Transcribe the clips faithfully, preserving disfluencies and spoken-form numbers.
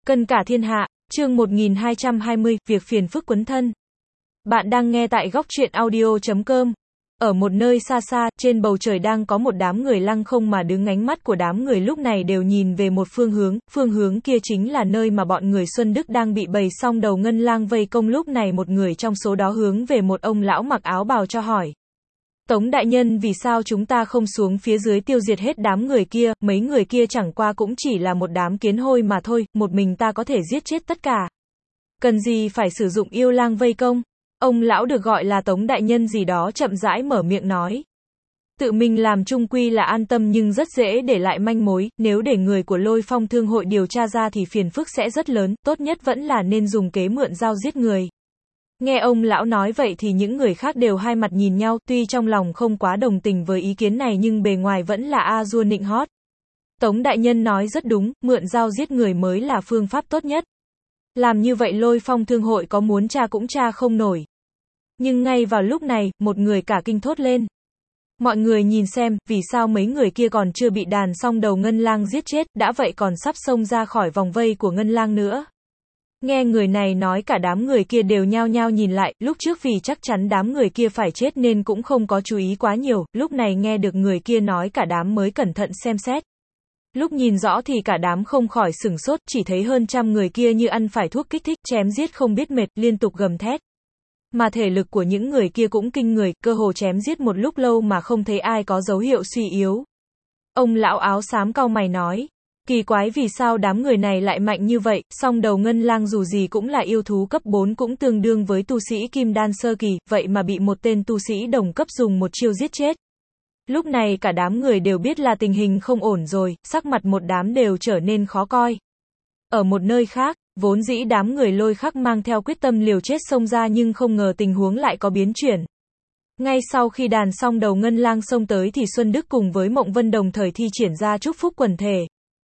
Cân cả thiên hạ, chương một nghìn hai trăm hai mươi, việc phiền phức quấn thân. Bạn đang nghe tại góc truyện audio chấm com. Ở một nơi xa xa, trên bầu trời đang có một đám người lăng không mà đứng, ánh mắt của đám người lúc này đều nhìn về một phương hướng, phương hướng kia chính là nơi mà bọn người Xuân Đức đang bị bầy song đầu ngân lang vây công. Lúc này một người trong số đó hướng về một ông lão mặc áo bào cho hỏi. Tống đại nhân, vì sao chúng ta không xuống phía dưới tiêu diệt hết đám người kia, mấy người kia chẳng qua cũng chỉ là một đám kiến hôi mà thôi, một mình ta có thể giết chết tất cả. Cần gì phải sử dụng yêu lang vây công? Ông lão được gọi là Tống đại nhân gì đó chậm rãi mở miệng nói. Tự mình làm chung quy là an tâm nhưng rất dễ để lại manh mối, nếu để người của Lôi Phong Thương hội điều tra ra thì phiền phức sẽ rất lớn, tốt nhất vẫn là nên dùng kế mượn dao giết người. Nghe ông lão nói vậy thì những người khác đều hai mặt nhìn nhau, tuy trong lòng không quá đồng tình với ý kiến này nhưng bề ngoài vẫn là a dua nịnh hót. Tống đại nhân nói rất đúng, mượn dao giết người mới là phương pháp tốt nhất. Làm như vậy Lôi Phong Thương hội có muốn tra cũng tra không nổi. Nhưng ngay vào lúc này, một người cả kinh thốt lên. Mọi người nhìn xem, vì sao mấy người kia còn chưa bị đàn song đầu ngân lang giết chết, đã vậy còn sắp xông ra khỏi vòng vây của ngân lang nữa. Nghe người này nói cả đám người kia đều nhao nhao nhìn lại, lúc trước vì chắc chắn đám người kia phải chết nên cũng không có chú ý quá nhiều, lúc này nghe được người kia nói cả đám mới cẩn thận xem xét. Lúc nhìn rõ thì cả đám không khỏi sửng sốt, chỉ thấy hơn trăm người kia như ăn phải thuốc kích thích, chém giết không biết mệt, liên tục gầm thét. Mà thể lực của những người kia cũng kinh người, cơ hồ chém giết một lúc lâu mà không thấy ai có dấu hiệu suy yếu. Ông lão áo xám cau mày nói. Kỳ quái vì sao đám người này lại mạnh như vậy, song đầu ngân lang dù gì cũng là yêu thú cấp bốn cũng tương đương với tu sĩ kim đan sơ kỳ, vậy mà bị một tên tu sĩ đồng cấp dùng một chiêu giết chết. Lúc này cả đám người đều biết là tình hình không ổn rồi, sắc mặt một đám đều trở nên khó coi. Ở một nơi khác, vốn dĩ đám người Lôi Khắc mang theo quyết tâm liều chết xông ra nhưng không ngờ tình huống lại có biến chuyển. Ngay sau khi đàn song đầu ngân lang xông tới thì Xuân Đức cùng với Mộng Vân đồng thời thi triển ra chúc phúc quần thể.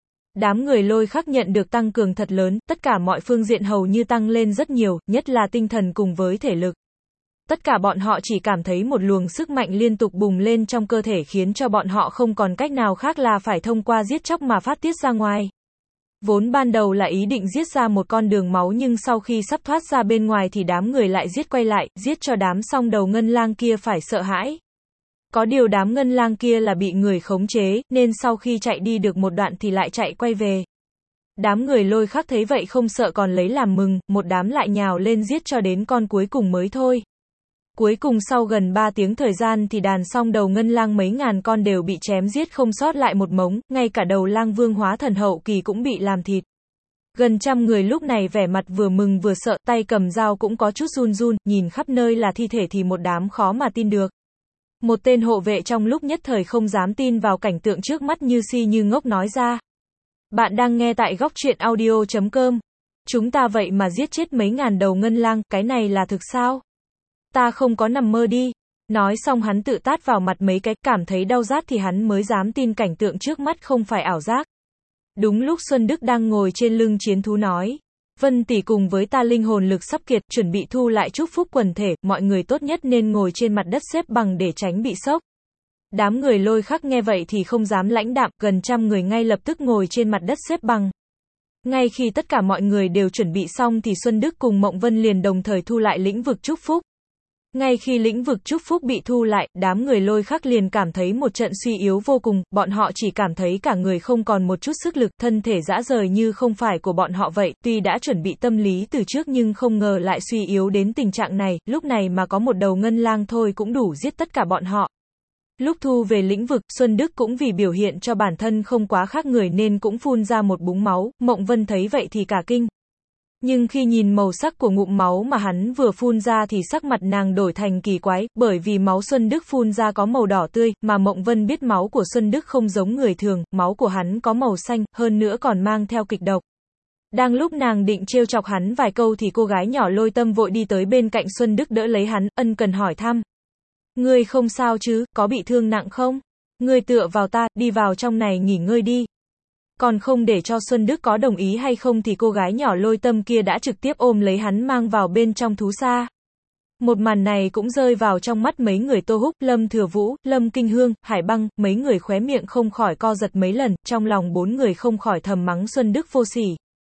Đám người Lôi Khắc nhận được tăng cường thật lớn, tất cả mọi phương diện hầu như tăng lên rất nhiều, nhất là tinh thần cùng với thể lực. Tất cả bọn họ chỉ cảm thấy một luồng sức mạnh liên tục bùng lên trong cơ thể khiến cho bọn họ không còn cách nào khác là phải thông qua giết chóc mà phát tiết ra ngoài. Vốn ban đầu là ý định giết ra một con đường máu nhưng sau khi sắp thoát ra bên ngoài thì đám người lại giết quay lại, giết cho đám song đầu ngân lang kia phải sợ hãi. Có điều đám ngân lang kia là bị người khống chế, nên sau khi chạy đi được một đoạn thì lại chạy quay về. Đám người Lôi Khắc thấy vậy không sợ còn lấy làm mừng, một đám lại nhào lên giết cho đến con cuối cùng mới thôi. Cuối cùng sau gần ba tiếng thời gian thì đàn song đầu ngân lang mấy ngàn con đều bị chém giết không sót lại một mống, ngay cả đầu lang vương hóa thần hậu kỳ cũng bị làm thịt. Gần trăm người lúc này vẻ mặt vừa mừng vừa sợ, tay cầm dao cũng có chút run run, nhìn khắp nơi là thi thể thì một đám khó mà tin được. Một tên hộ vệ trong lúc nhất thời không dám tin vào cảnh tượng trước mắt như si như ngốc nói ra. Bạn đang nghe tại góc truyện audio chấm com. Chúng ta vậy mà giết chết mấy ngàn đầu ngân lang, cái này là thực sao? Ta không có nằm mơ đi. Nói xong hắn tự tát vào mặt mấy cái, cảm thấy đau rát thì hắn mới dám tin cảnh tượng trước mắt không phải ảo giác. Đúng lúc Xuân Đức đang ngồi trên lưng chiến thú nói. Vân tỷ cùng với ta linh hồn lực sắp kiệt, chuẩn bị thu lại chúc phúc quần thể, mọi người tốt nhất nên ngồi trên mặt đất xếp bằng để tránh bị sốc. Đám người Lôi Khắc nghe vậy thì không dám lãnh đạm, gần trăm người ngay lập tức ngồi trên mặt đất xếp bằng. Ngay khi tất cả mọi người đều chuẩn bị xong thì Xuân Đức cùng Mộng Vân liền đồng thời thu lại lĩnh vực chúc phúc. Ngay khi lĩnh vực chúc phúc bị thu lại, đám người Lôi Khắc liền cảm thấy một trận suy yếu vô cùng, bọn họ chỉ cảm thấy cả người không còn một chút sức lực, thân thể rã rời như không phải của bọn họ vậy, tuy đã chuẩn bị tâm lý từ trước nhưng không ngờ lại suy yếu đến tình trạng này, lúc này mà có một đầu ngân lang thôi cũng đủ giết tất cả bọn họ. Lúc thu về lĩnh vực, Xuân Đức cũng vì biểu hiện cho bản thân không quá khác người nên cũng phun ra một búng máu, Mộng Vân thấy vậy thì cả kinh. Nhưng khi nhìn màu sắc của ngụm máu mà hắn vừa phun ra thì sắc mặt nàng đổi thành kỳ quái, bởi vì máu Xuân Đức phun ra có màu đỏ tươi, mà Mộng Vân biết máu của Xuân Đức không giống người thường, máu của hắn có màu xanh, hơn nữa còn mang theo kịch độc. Đang lúc nàng định trêu chọc hắn vài câu thì cô gái nhỏ Lôi Tâm vội đi tới bên cạnh Xuân Đức đỡ lấy hắn, ân cần hỏi thăm. Ngươi không sao chứ, có bị thương nặng không? Ngươi tựa vào ta, đi vào trong này nghỉ ngơi đi. Còn không để cho Xuân Đức có đồng ý hay không thì cô gái nhỏ Lôi Tâm kia đã trực tiếp ôm lấy hắn mang vào bên trong thú xa. Một màn này cũng rơi vào trong mắt mấy người Tô Húc, Lâm Thừa Vũ, Lâm Kinh Hương, Hải Băng, mấy người khóe miệng không khỏi co giật mấy lần, trong lòng bốn người không khỏi thầm mắng Xuân Đức vô sỉ.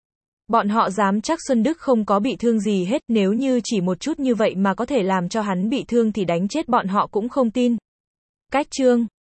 Bọn họ dám chắc Xuân Đức không có bị thương gì hết, nếu như chỉ một chút như vậy mà có thể làm cho hắn bị thương thì đánh chết bọn họ cũng không tin. Cách chương